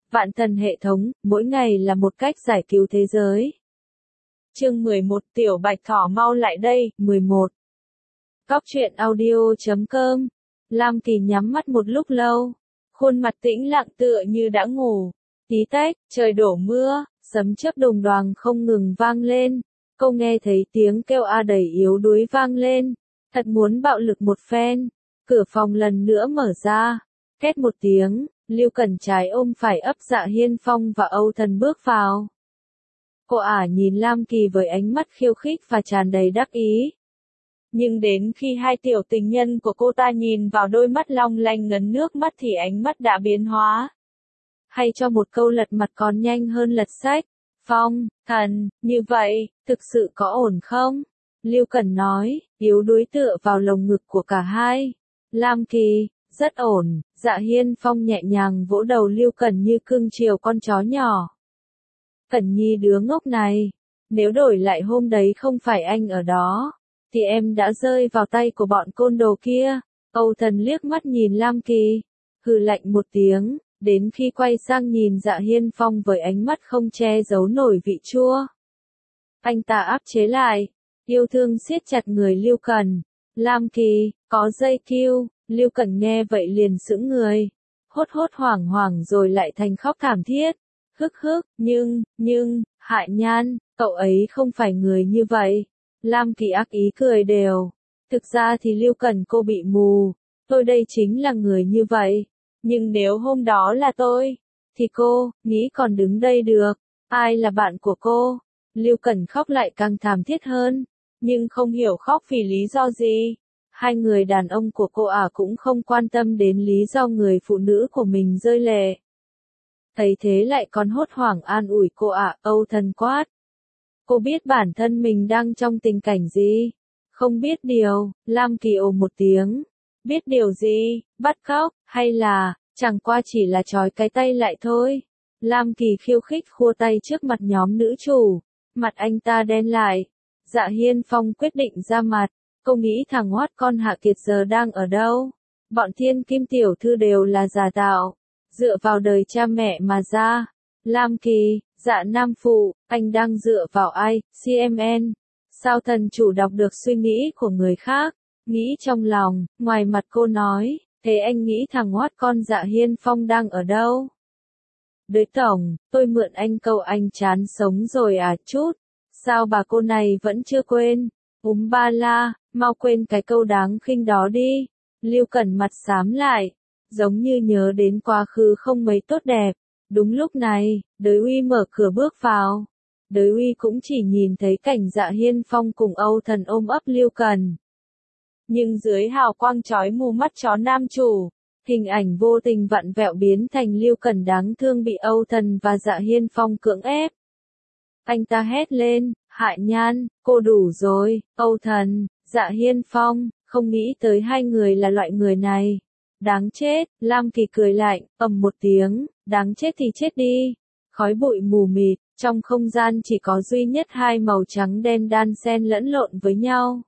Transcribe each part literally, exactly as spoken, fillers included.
Vạn thần hệ thống, mỗi ngày là một cách giải cứu thế giới. Chương mười một, Tiểu Bạch Thỏ mau lại đây, mười một. Góc truyện audio chấm com. Lam Kỳ nhắm mắt một lúc lâu, khuôn mặt tĩnh lặng tựa như đã ngủ. Tí tách, trời đổ mưa, sấm chớp đồng đoàng không ngừng vang lên. Cô nghe thấy tiếng kêu a đầy yếu đuối vang lên, thật muốn bạo lực một phen. Cửa phòng lần nữa mở ra, két một tiếng, Lưu Cẩn trái ôm phải ấp Dạ Hiên Phong và Âu Thần bước vào. Cô ả nhìn Lam Kỳ với ánh mắt khiêu khích và tràn đầy đắc ý. Nhưng đến khi hai tiểu tình nhân của cô ta nhìn vào đôi mắt long lanh ngấn nước mắt thì ánh mắt đã biến hóa. Hay cho một câu lật mặt còn nhanh hơn lật sách. Phong, Thần, như vậy, thực sự có ổn không? Lưu Cẩn nói, yếu đuối tựa vào lồng ngực của cả hai. Lam Kỳ, rất ổn. Dạ Hiên Phong nhẹ nhàng vỗ đầu Lưu Cẩn như cưng chiều con chó nhỏ. Cẩn Nhi đứa ngốc này, nếu đổi lại hôm đấy không phải anh ở đó, thì em đã rơi vào tay của bọn côn đồ kia. Âu Thần liếc mắt nhìn Lam Kỳ, hừ lạnh một tiếng, đến khi quay sang nhìn Dạ Hiên Phong với ánh mắt không che giấu nổi vị chua. Anh ta áp chế lại, yêu thương siết chặt người Lưu Cẩn. Lam Kỳ, có dây kiu. Lưu Cẩn nghe vậy liền sững người, hốt hốt hoảng hoảng rồi lại thành khóc thảm thiết. Hức hức, nhưng, nhưng, Hại Nhan, cậu ấy không phải người như vậy. Lam Kỳ ác ý cười đều. Thực ra thì Lưu Cẩn cô bị mù, tôi đây chính là người như vậy. Nhưng nếu hôm đó là tôi, thì cô, nghĩ còn đứng đây được. Ai là bạn của cô? Lưu Cẩn khóc lại càng thảm thiết hơn, nhưng không hiểu khóc vì lý do gì. Hai người đàn ông của cô ả cũng không quan tâm đến lý do người phụ nữ của mình rơi lệ. Thấy thế lại còn hốt hoảng an ủi cô ả. Âu Thần quát. Cô biết bản thân mình đang trong tình cảnh gì? Không biết điều. Lam Kỳ ồ một tiếng. Biết điều gì? Bắt cóc, hay là, chẳng qua chỉ là trói cái tay lại thôi. Lam Kỳ khiêu khích khua tay trước mặt nhóm nữ chủ. Mặt anh ta đen lại. Dạ Hiên Phong quyết định ra mặt. Cô nghĩ thằng hoát con Hạ Kiệt giờ đang ở đâu? Bọn thiên kim tiểu thư đều là giả tạo, dựa vào đời cha mẹ mà ra. Lam Kỳ, Dạ Nam Phụ, anh đang dựa vào ai? xê em en. Sao thần chủ đọc được suy nghĩ của người khác? Nghĩ trong lòng, ngoài mặt cô nói, thế anh nghĩ thằng hoát con Dạ Hiên Phong đang ở đâu? Đới tổng, tôi mượn anh câu anh chán sống rồi à chút. Sao bà cô này vẫn chưa quên? Úm ba la, mau quên cái câu đáng khinh đó đi. Lưu Cẩn mặt xám lại, giống như nhớ đến quá khứ không mấy tốt đẹp. Đúng lúc này, Đới Uy mở cửa bước vào. Đới Uy cũng chỉ nhìn thấy cảnh Dạ Hiên Phong cùng Âu Thần ôm ấp Lưu Cẩn. Nhưng dưới hào quang chói mù mắt chó nam chủ, hình ảnh vô tình vặn vẹo biến thành Lưu Cẩn đáng thương bị Âu Thần và Dạ Hiên Phong cưỡng ép. Anh ta hét lên, Hại Nhan, cô đủ rồi. Âu Thần, Dạ Hiên Phong, không nghĩ tới hai người là loại người này. Đáng chết. Lam Kỳ cười lạnh, ầm một tiếng, đáng chết thì chết đi. Khói bụi mù mịt, trong không gian chỉ có duy nhất hai màu trắng đen đan xen lẫn lộn với nhau.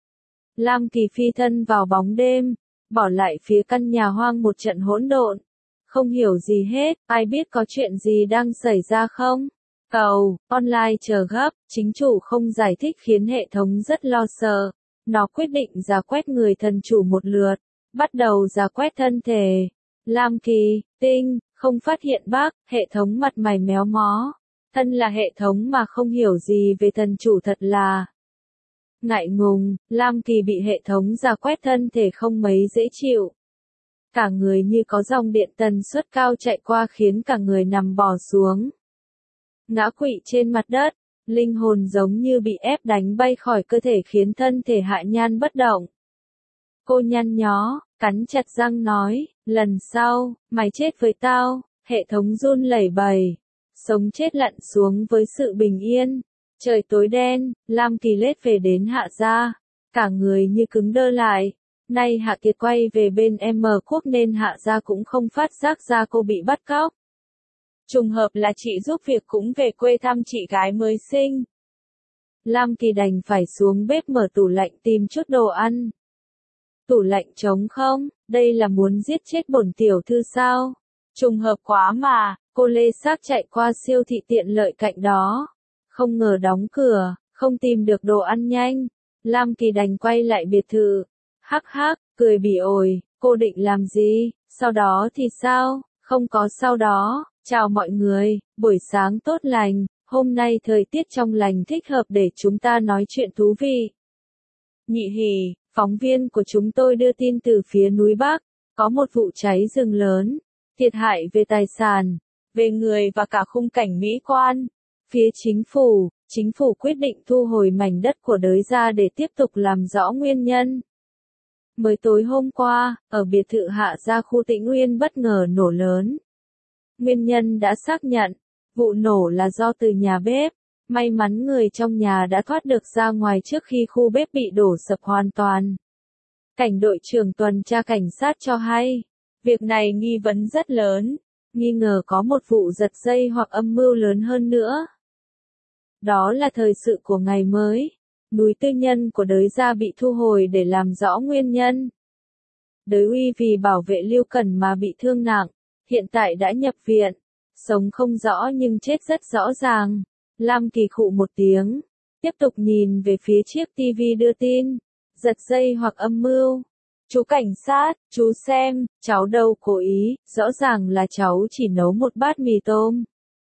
Lam Kỳ phi thân vào bóng đêm, bỏ lại phía căn nhà hoang một trận hỗn độn. Không hiểu gì hết, ai biết có chuyện gì đang xảy ra không? Cầu, online chờ gấp, chính chủ không giải thích khiến hệ thống rất lo sợ. Nó quyết định rà quét người thần chủ một lượt, bắt đầu rà quét thân thể. Lam Kỳ, tinh, không phát hiện bug, hệ thống mặt mày méo mó. Thân là hệ thống mà không hiểu gì về thần chủ thật là ngại ngùng. Lam Kỳ bị hệ thống rà quét thân thể không mấy dễ chịu. Cả người như có dòng điện tần suất cao chạy qua khiến cả người nằm bò xuống. Ngã quỵ trên mặt đất, linh hồn giống như bị ép đánh bay khỏi cơ thể khiến thân thể Hại Nhan bất động. Cô nhăn nhó, cắn chặt răng nói, lần sau, mày chết với tao. Hệ thống run lẩy bẩy, sống chết lặn xuống với sự bình yên. Trời tối đen, Lam Kỳ lết về đến Hạ gia, cả người như cứng đơ lại. Nay Hạ Kiệt quay về bên M Quốc nên Hạ gia cũng không phát giác ra cô bị bắt cóc. Trùng hợp là chị giúp việc cũng về quê thăm chị gái mới sinh. Lam Kỳ đành phải xuống bếp mở tủ lạnh tìm chút đồ ăn. Tủ lạnh trống không, đây là muốn giết chết bổn tiểu thư sao? Trùng hợp quá mà, Cô lê xác chạy qua siêu thị tiện lợi cạnh đó. Không ngờ đóng cửa, không tìm được đồ ăn nhanh. Lam Kỳ đành quay lại biệt thự. Hắc hắc, cười bỉ ổi, cô định làm gì, sau đó thì sao, không có sau đó. Chào mọi người, buổi sáng tốt lành, hôm nay thời tiết trong lành thích hợp để chúng ta nói chuyện thú vị. Nhị hỉ, phóng viên của chúng tôi đưa tin từ phía núi Bắc, có một vụ cháy rừng lớn, thiệt hại về tài sản, về người và cả khung cảnh mỹ quan. Phía chính phủ, chính phủ quyết định thu hồi mảnh đất của Đới Gia để tiếp tục làm rõ nguyên nhân. Mới tối hôm qua, ở biệt thự Hạ Gia khu Tĩnh Uyên bất ngờ nổ lớn. Nguyên nhân đã xác nhận, vụ nổ là do từ nhà bếp. May mắn người trong nhà đã thoát được ra ngoài trước khi khu bếp bị đổ sập hoàn toàn. Cảnh đội trưởng tuần tra cảnh sát cho hay, việc này nghi vấn rất lớn, nghi ngờ có một vụ giật dây hoặc âm mưu lớn hơn nữa. Đó là thời sự của ngày mới. Núi tư nhân của Đới Gia bị thu hồi để làm rõ nguyên nhân. Đới Uy vì bảo vệ Lưu Cẩn mà bị thương nặng, hiện tại đã nhập viện, sống không rõ nhưng chết rất rõ ràng. Lam Kỳ khụ một tiếng, tiếp tục nhìn về phía chiếc tivi đưa tin, giật dây hoặc âm mưu. Chú cảnh sát, chú xem, cháu đâu cố ý, rõ ràng là cháu chỉ nấu một bát mì tôm.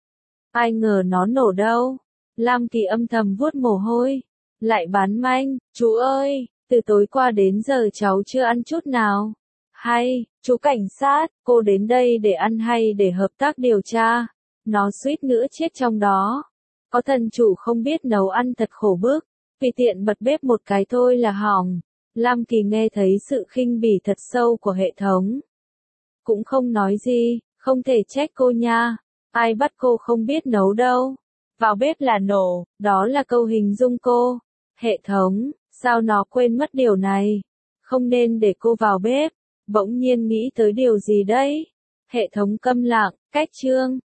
Ai ngờ nó nổ đâu. Lam Kỳ âm thầm vuốt mồ hôi, lại bán manh, chú ơi, từ tối qua đến giờ cháu chưa ăn chút nào. Hay, chú cảnh sát, cô đến đây để ăn hay để hợp tác điều tra. Nó suýt nữa chết trong đó. Có thần chủ không biết nấu ăn thật khổ bức, vì tiện bật bếp một cái thôi là hỏng. Lam Kỳ nghe thấy sự khinh bỉ thật sâu của hệ thống. Cũng không nói gì, không thể trách cô nha. Ai bắt cô không biết nấu đâu. Vào bếp là nổ, đó là câu hình dung cô. Hệ thống, sao nó quên mất điều này? Không nên để cô vào bếp. Bỗng nhiên nghĩ tới điều gì đấy? Hệ thống câm lặng, cách chương.